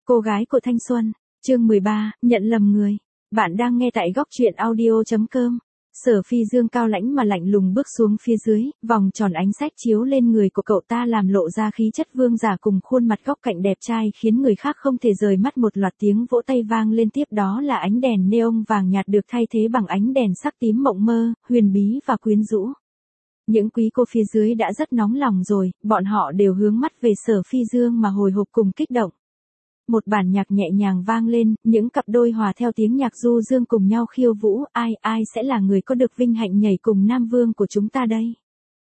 Cô gái của thanh xuân, chương 13, nhận lầm người. Bạn đang nghe tại góc truyện audio.com. Sở Phi Dương cao lãnh mà lạnh lùng bước xuống phía dưới, vòng tròn ánh sách chiếu lên người của cậu ta làm lộ ra khí chất vương giả cùng khuôn mặt góc cạnh đẹp trai khiến người khác không thể rời mắt. Một loạt tiếng vỗ tay vang lên, tiếp đó là ánh đèn neon vàng nhạt được thay thế bằng ánh đèn sắc tím mộng mơ, huyền bí và quyến rũ. Những quý cô phía dưới đã rất nóng lòng rồi, bọn họ đều hướng mắt về Sở Phi Dương mà hồi hộp cùng kích động. Một bản nhạc nhẹ nhàng vang lên, những cặp đôi hòa theo tiếng nhạc du dương cùng nhau khiêu vũ, ai sẽ là người có được vinh hạnh nhảy cùng Nam Vương của chúng ta đây?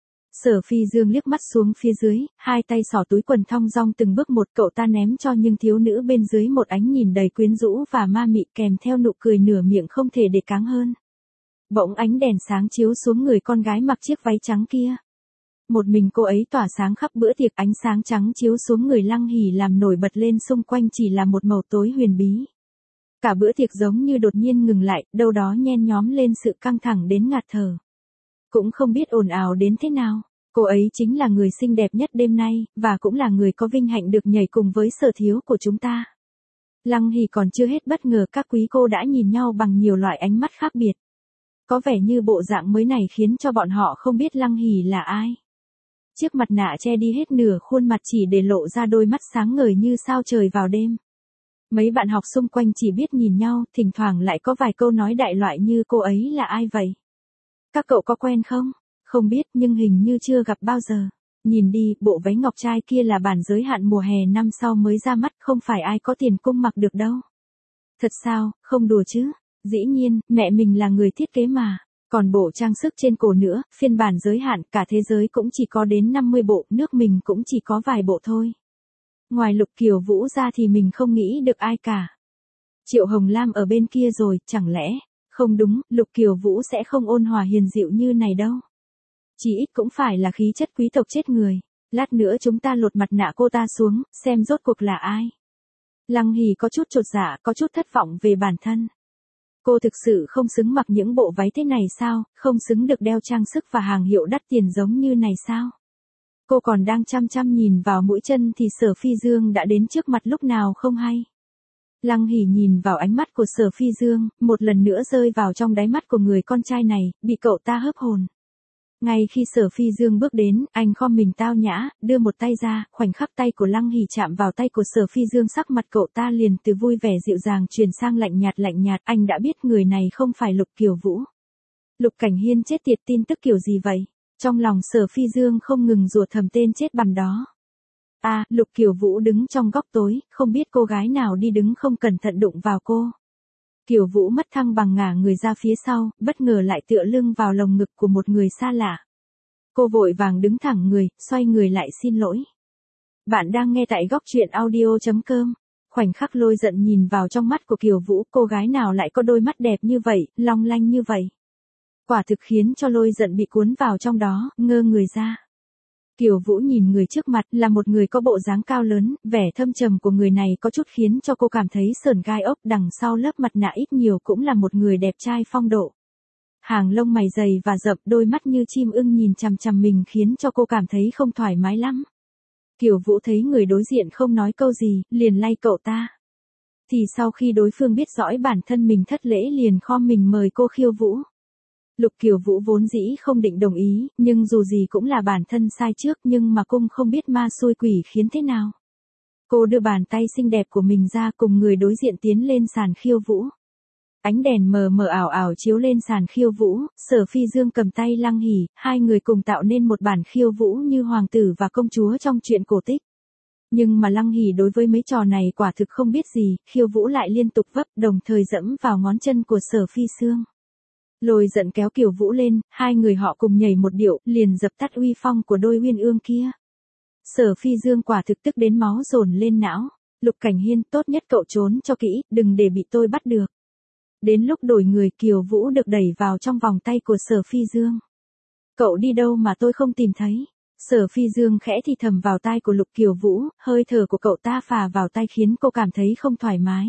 Sở Phi Dương liếc mắt xuống phía dưới, hai tay xỏ túi quần thong dong từng bước một, cậu ta ném cho những thiếu nữ bên dưới một ánh nhìn đầy quyến rũ và ma mị kèm theo nụ cười nửa miệng không thể để cáng hơn. Bỗng ánh đèn sáng chiếu xuống người con gái mặc chiếc váy trắng kia. Một mình cô ấy tỏa sáng khắp bữa tiệc, ánh sáng trắng chiếu xuống người Lăng Hỉ làm nổi bật lên xung quanh chỉ là một màu tối huyền bí. Cả bữa tiệc giống như đột nhiên ngừng lại, đâu đó nhen nhóm lên sự căng thẳng đến ngạt thở. Cũng không biết ồn ào đến thế nào, cô ấy chính là người xinh đẹp nhất đêm nay, và cũng là người có vinh hạnh được nhảy cùng với Sở thiếu của chúng ta. Lăng Hỉ còn chưa hết bất ngờ, các quý cô đã nhìn nhau bằng nhiều loại ánh mắt khác biệt. Có vẻ như bộ dạng mới này khiến cho bọn họ không biết Lăng Hỉ là ai. Chiếc mặt nạ che đi hết nửa khuôn mặt chỉ để lộ ra đôi mắt sáng ngời như sao trời vào đêm. Mấy bạn học xung quanh chỉ biết nhìn nhau, thỉnh thoảng lại có vài câu nói đại loại như cô ấy là ai vậy? Các cậu có quen không? Không biết nhưng hình như chưa gặp bao giờ. Nhìn đi, bộ váy ngọc trai kia là bản giới hạn mùa hè năm sau mới ra mắt, không phải ai có tiền cung mặc được đâu. Thật sao, không đùa chứ? Dĩ nhiên, mẹ mình là người thiết kế mà. Còn bộ trang sức trên cổ nữa, phiên bản giới hạn, cả thế giới cũng chỉ có đến 50 bộ, nước mình cũng chỉ có vài bộ thôi. Ngoài Lục Kiều Vũ ra thì mình không nghĩ được ai cả. Triệu Hồng Lam ở bên kia rồi, chẳng lẽ? Không đúng, Lục Kiều Vũ sẽ không ôn hòa hiền dịu như này đâu. Chỉ ít cũng phải là khí chất quý tộc chết người. Lát nữa chúng ta lột mặt nạ cô ta xuống, xem rốt cuộc là ai. Lăng Hỉ có chút chột dạ, có chút thất vọng về bản thân. Cô thực sự không xứng mặc những bộ váy thế này sao, không xứng được đeo trang sức và hàng hiệu đắt tiền giống như này sao? Cô còn đang chăm chăm nhìn vào mũi chân thì Sở Phi Dương đã đến trước mặt lúc nào không hay. Lăng Hỉ nhìn vào ánh mắt của Sở Phi Dương, một lần nữa rơi vào trong đáy mắt của người con trai này, bị cậu ta hớp hồn. Ngay khi Sở Phi Dương bước đến, anh khom mình tao nhã, đưa một tay ra, khoảnh khắc tay của Lăng Hỉ chạm vào tay của Sở Phi Dương, sắc mặt cậu ta liền từ vui vẻ dịu dàng chuyển sang lạnh nhạt, anh đã biết người này không phải Lục Kiều Vũ. Lục Cảnh Hiên chết tiệt, tin tức kiểu gì vậy? Trong lòng Sở Phi Dương không ngừng rủa thầm tên chết bằm đó. Lục Kiều Vũ đứng trong góc tối, không biết cô gái nào đi đứng không cẩn thận đụng vào cô. Kiều Vũ mất thăng bằng ngả người ra phía sau, bất ngờ lại tựa lưng vào lồng ngực của một người xa lạ. Cô vội vàng đứng thẳng người, xoay người lại xin lỗi. Bạn đang nghe tại góc truyện audio.com. Khoảnh khắc Lôi Giận nhìn vào trong mắt của Kiều Vũ, cô gái nào lại có đôi mắt đẹp như vậy, long lanh như vậy. Quả thực khiến cho Lôi Giận bị cuốn vào trong đó, ngơ người ra. Kiều Vũ nhìn người trước mặt là một người có bộ dáng cao lớn, vẻ thâm trầm của người này có chút khiến cho cô cảm thấy sởn gai ốc, đằng sau lớp mặt nạ ít nhiều cũng là một người đẹp trai phong độ. Hàng lông mày dày và rậm, đôi mắt như chim ưng nhìn chằm chằm mình khiến cho cô cảm thấy không thoải mái lắm. Kiều Vũ thấy người đối diện không nói câu gì, liền lay cậu ta. Thì sau khi đối phương biết rõ bản thân mình thất lễ liền khom mình mời cô khiêu vũ. Lục Kiều Vũ vốn dĩ không định đồng ý, nhưng dù gì cũng là bản thân sai trước, nhưng mà cung không biết ma xui quỷ khiến thế nào. Cô đưa bàn tay xinh đẹp của mình ra cùng người đối diện tiến lên sàn khiêu vũ. Ánh đèn mờ mờ ảo ảo chiếu lên sàn khiêu vũ, Sở Phi Dương cầm tay Lăng Hỉ, hai người cùng tạo nên một bản khiêu vũ như hoàng tử và công chúa trong truyện cổ tích. Nhưng mà Lăng Hỉ đối với mấy trò này quả thực không biết gì, khiêu vũ lại liên tục vấp, đồng thời dẫm vào ngón chân của Sở Phi Dương. Lôi Giận kéo Kiều Vũ lên, hai người họ cùng nhảy một điệu, liền dập tắt uy phong của đôi uyên ương kia. Sở Phi Dương quả thực tức đến máu dồn lên não. Lục Cảnh Hiên, tốt nhất cậu trốn cho kỹ, đừng để bị tôi bắt được. Đến lúc đổi người, Kiều Vũ được đẩy vào trong vòng tay của Sở Phi Dương. Cậu đi đâu mà tôi không tìm thấy? Sở Phi Dương khẽ thì thầm vào tai của Lục Kiều Vũ, hơi thở của cậu ta phà vào tai khiến cô cảm thấy không thoải mái.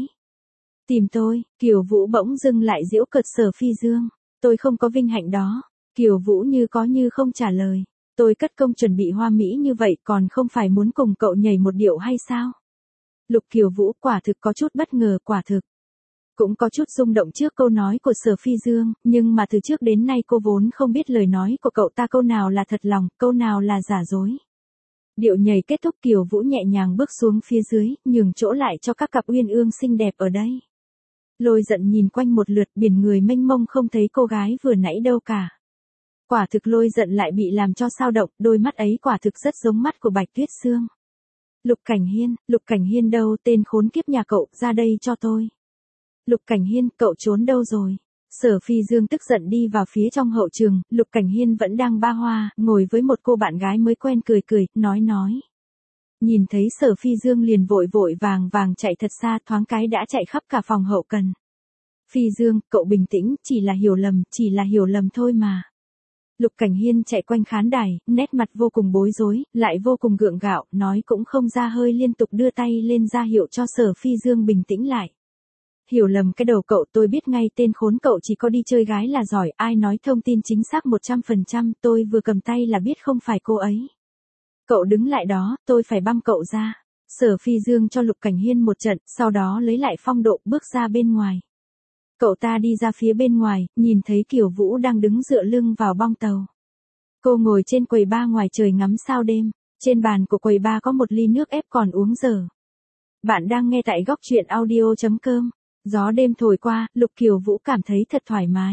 Tìm tôi, Kiều Vũ bỗng dưng lại giễu cợt Sở Phi Dương. Tôi không có vinh hạnh đó. Kiều Vũ như có như không trả lời. Tôi cất công chuẩn bị hoa mỹ như vậy còn không phải muốn cùng cậu nhảy một điệu hay sao? Lục Kiều Vũ quả thực có chút bất ngờ, quả thực. Cũng có chút rung động trước câu nói của Sở Phi Dương, nhưng mà từ trước đến nay cô vốn không biết lời nói của cậu ta câu nào là thật lòng, câu nào là giả dối. Điệu nhảy kết thúc, Kiều Vũ nhẹ nhàng bước xuống phía dưới, nhường chỗ lại cho các cặp uyên ương xinh đẹp ở đây. Lôi giận nhìn quanh một lượt, biển người mênh mông không thấy cô gái vừa nãy đâu cả. Quả thực Lôi giận lại bị làm cho sao động, đôi mắt ấy quả thực rất giống mắt của Bạch Tuyết Sương. Lục Cảnh Hiên đâu, tên khốn kiếp nhà cậu, ra đây cho tôi. Lục Cảnh Hiên, cậu trốn đâu rồi? Sở Phi Dương tức giận đi vào phía trong hậu trường, Lục Cảnh Hiên vẫn đang ba hoa, ngồi với một cô bạn gái mới quen cười cười, nói. Nhìn thấy Sở Phi Dương liền vội vội vàng chạy thật xa, thoáng cái đã chạy khắp cả phòng hậu cần. Phi Dương, cậu bình tĩnh, chỉ là hiểu lầm thôi mà. Lục Cảnh Hiên chạy quanh khán đài, nét mặt vô cùng bối rối, lại vô cùng gượng gạo, nói cũng không ra hơi, liên tục đưa tay lên ra hiệu cho Sở Phi Dương bình tĩnh lại. Hiểu lầm cái đầu cậu, tôi biết ngay, tên khốn cậu chỉ có đi chơi gái là giỏi, ai nói thông tin chính xác 100%, tôi vừa cầm tay là biết không phải cô ấy. Cậu đứng lại đó, tôi phải băm cậu ra. Sở Phi Dương cho Lục Cảnh Hiên một trận, sau đó lấy lại phong độ, bước ra bên ngoài. Cậu ta đi ra phía bên ngoài, nhìn thấy Kiều Vũ đang đứng dựa lưng vào bong tàu. Cô ngồi trên quầy bar ngoài trời ngắm sao đêm, trên bàn của quầy bar có một ly nước ép còn uống dở. Bạn đang nghe tại góc truyện audio.com. Gió đêm thổi qua, Lục Kiều Vũ cảm thấy thật thoải mái.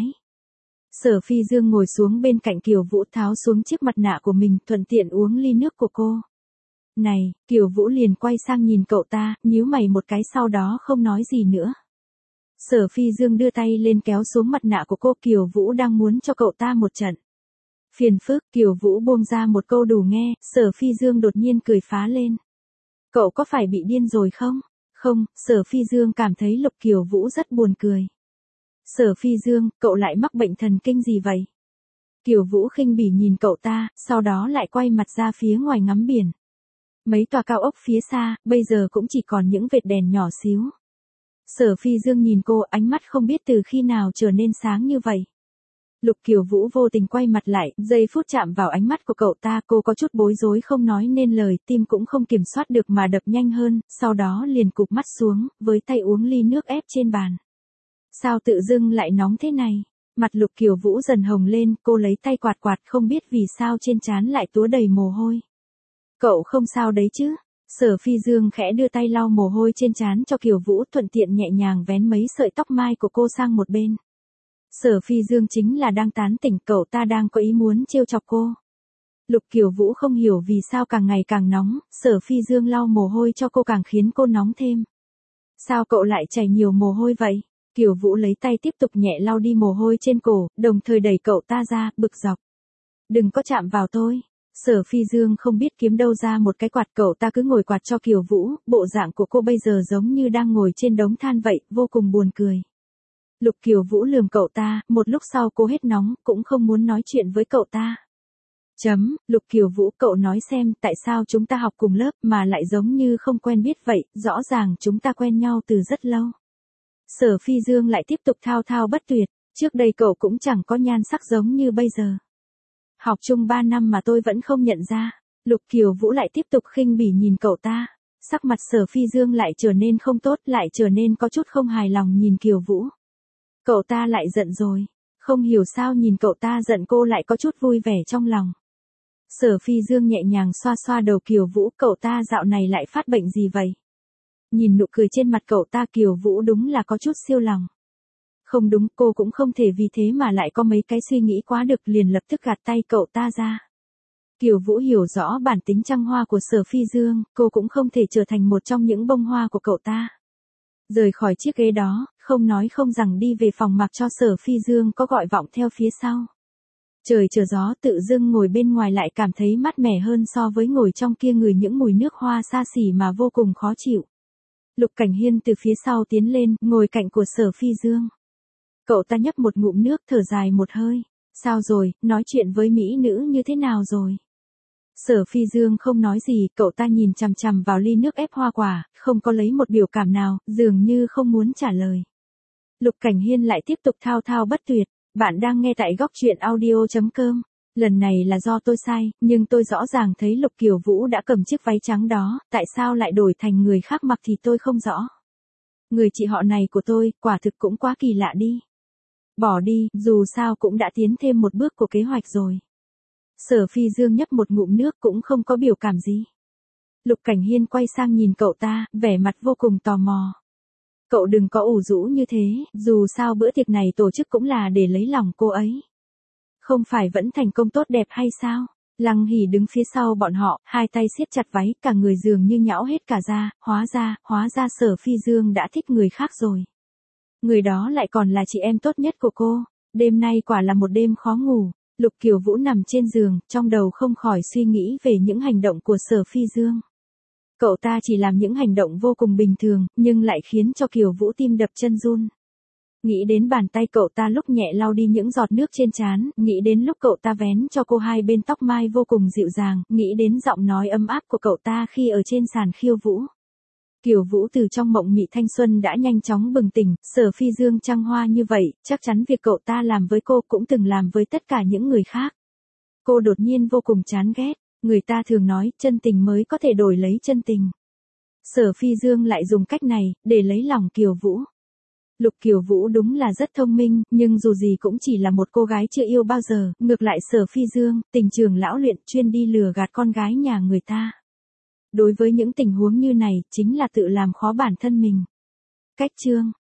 Sở Phi Dương ngồi xuống bên cạnh Kiều Vũ, tháo xuống chiếc mặt nạ của mình, thuận tiện uống ly nước của cô. Này, Kiều Vũ liền quay sang nhìn cậu ta, nhíu mày một cái sau đó không nói gì nữa. Sở Phi Dương đưa tay lên kéo xuống mặt nạ của cô, Kiều Vũ đang muốn cho cậu ta một trận. Phiền phức, Kiều Vũ buông ra một câu đủ nghe, Sở Phi Dương đột nhiên cười phá lên. Cậu có phải bị điên rồi không? Không, Sở Phi Dương cảm thấy Lục Kiều Vũ rất buồn cười. Sở Phi Dương, cậu lại mắc bệnh thần kinh gì vậy? Kiều Vũ khinh bỉ nhìn cậu ta, sau đó lại quay mặt ra phía ngoài ngắm biển. Mấy tòa cao ốc phía xa, bây giờ cũng chỉ còn những vệt đèn nhỏ xíu. Sở Phi Dương nhìn cô, ánh mắt không biết từ khi nào trở nên sáng như vậy. Lục Kiều Vũ vô tình quay mặt lại, giây phút chạm vào ánh mắt của cậu ta, cô có chút bối rối không nói nên lời, tim cũng không kiểm soát được mà đập nhanh hơn, sau đó liền cụp mắt xuống, với tay uống ly nước ép trên bàn. Sao tự dưng lại nóng thế này? Mặt Lục Kiều Vũ dần hồng lên, cô lấy tay quạt quạt, không biết vì sao trên trán lại túa đầy mồ hôi. Cậu không sao đấy chứ? Sở Phi Dương khẽ đưa tay lau mồ hôi trên trán cho Kiều Vũ, thuận tiện nhẹ nhàng vén mấy sợi tóc mai của cô sang một bên. Sở Phi Dương chính là đang tán tỉnh, cậu ta đang có ý muốn trêu chọc cô. Lục Kiều Vũ không hiểu vì sao càng ngày càng nóng, Sở Phi Dương lau mồ hôi cho cô càng khiến cô nóng thêm. Sao cậu lại chảy nhiều mồ hôi vậy? Kiều Vũ lấy tay tiếp tục nhẹ lau đi mồ hôi trên cổ, đồng thời đẩy cậu ta ra, bực dọc. Đừng có chạm vào tôi. Sở Phi Dương không biết kiếm đâu ra một cái quạt, cậu ta cứ ngồi quạt cho Kiều Vũ, bộ dạng của cô bây giờ giống như đang ngồi trên đống than vậy, vô cùng buồn cười. Lục Kiều Vũ lườm cậu ta, một lúc sau cô hết nóng, cũng không muốn nói chuyện với cậu ta. Lục Kiều Vũ, cậu nói xem, tại sao chúng ta học cùng lớp mà lại giống như không quen biết vậy, rõ ràng chúng ta quen nhau từ rất lâu. Sở Phi Dương lại tiếp tục thao thao bất tuyệt, trước đây cậu cũng chẳng có nhan sắc giống như bây giờ. Học chung 3 năm mà tôi vẫn không nhận ra. Lục Kiều Vũ lại tiếp tục khinh bỉ nhìn cậu ta. Sắc mặt Sở Phi Dương lại trở nên không tốt, lại trở nên có chút không hài lòng nhìn Kiều Vũ. Cậu ta lại giận rồi. Không hiểu sao nhìn cậu ta giận cô lại có chút vui vẻ trong lòng. Sở Phi Dương nhẹ nhàng xoa xoa đầu Kiều Vũ, cậu ta dạo này lại phát bệnh gì vậy? Nhìn nụ cười trên mặt cậu ta, Kiều Vũ đúng là có chút siêu lòng. Không đúng, cô cũng không thể vì thế mà lại có mấy cái suy nghĩ quá được, liền lập tức gạt tay cậu ta ra. Kiều Vũ hiểu rõ bản tính trăng hoa của Sở Phi Dương, cô cũng không thể trở thành một trong những bông hoa của cậu ta. Rời khỏi chiếc ghế đó, không nói không rằng đi về phòng, mặc cho Sở Phi Dương có gọi vọng theo phía sau. Trời trở gió, tự dưng ngồi bên ngoài lại cảm thấy mát mẻ hơn so với ngồi trong kia ngửi những mùi nước hoa xa xỉ mà vô cùng khó chịu. Lục Cảnh Hiên từ phía sau tiến lên, ngồi cạnh của Sở Phi Dương. Cậu ta nhấp một ngụm nước, thở dài một hơi. Sao rồi, nói chuyện với mỹ nữ như thế nào rồi? Sở Phi Dương không nói gì, cậu ta nhìn chằm chằm vào ly nước ép hoa quả, không có lấy một biểu cảm nào, dường như không muốn trả lời. Lục Cảnh Hiên lại tiếp tục thao thao bất tuyệt. Bạn đang nghe tại góc truyện audio.com. Lần này là do tôi sai, nhưng tôi rõ ràng thấy Lục Kiều Vũ đã cầm chiếc váy trắng đó, tại sao lại đổi thành người khác mặc thì tôi không rõ. Người chị họ này của tôi, quả thực cũng quá kỳ lạ đi. Bỏ đi, dù sao cũng đã tiến thêm một bước của kế hoạch rồi. Sở Phi Dương nhấp một ngụm nước cũng không có biểu cảm gì. Lục Cảnh Hiên quay sang nhìn cậu ta, vẻ mặt vô cùng tò mò. Cậu đừng có ủ rũ như thế, dù sao bữa tiệc này tổ chức cũng là để lấy lòng cô ấy. Không phải vẫn thành công tốt đẹp hay sao? Lăng Hỉ đứng phía sau bọn họ, hai tay siết chặt váy, cả người dường như nhão hết cả ra, hóa ra Sở Phi Dương đã thích người khác rồi. Người đó lại còn là chị em tốt nhất của cô. Đêm nay quả là một đêm khó ngủ. Lục Kiều Vũ nằm trên giường, trong đầu không khỏi suy nghĩ về những hành động của Sở Phi Dương. Cậu ta chỉ làm những hành động vô cùng bình thường, nhưng lại khiến cho Kiều Vũ tim đập chân run. Nghĩ đến bàn tay cậu ta lúc nhẹ lau đi những giọt nước trên trán, nghĩ đến lúc cậu ta vén cho cô hai bên tóc mai vô cùng dịu dàng, nghĩ đến giọng nói ấm áp của cậu ta khi ở trên sàn khiêu vũ. Kiều Vũ từ trong mộng mị thanh xuân đã nhanh chóng bừng tỉnh, Sở Phi Dương trăng hoa như vậy, chắc chắn việc cậu ta làm với cô cũng từng làm với tất cả những người khác. Cô đột nhiên vô cùng chán ghét, người ta thường nói chân tình mới có thể đổi lấy chân tình. Sở Phi Dương lại dùng cách này, để lấy lòng Kiều Vũ. Lục Kiều Vũ đúng là rất thông minh, nhưng dù gì cũng chỉ là một cô gái chưa yêu bao giờ, ngược lại Sở Phi Dương, tình trường lão luyện chuyên đi lừa gạt con gái nhà người ta. Đối với những tình huống như này, chính là tự làm khó bản thân mình. Cách chương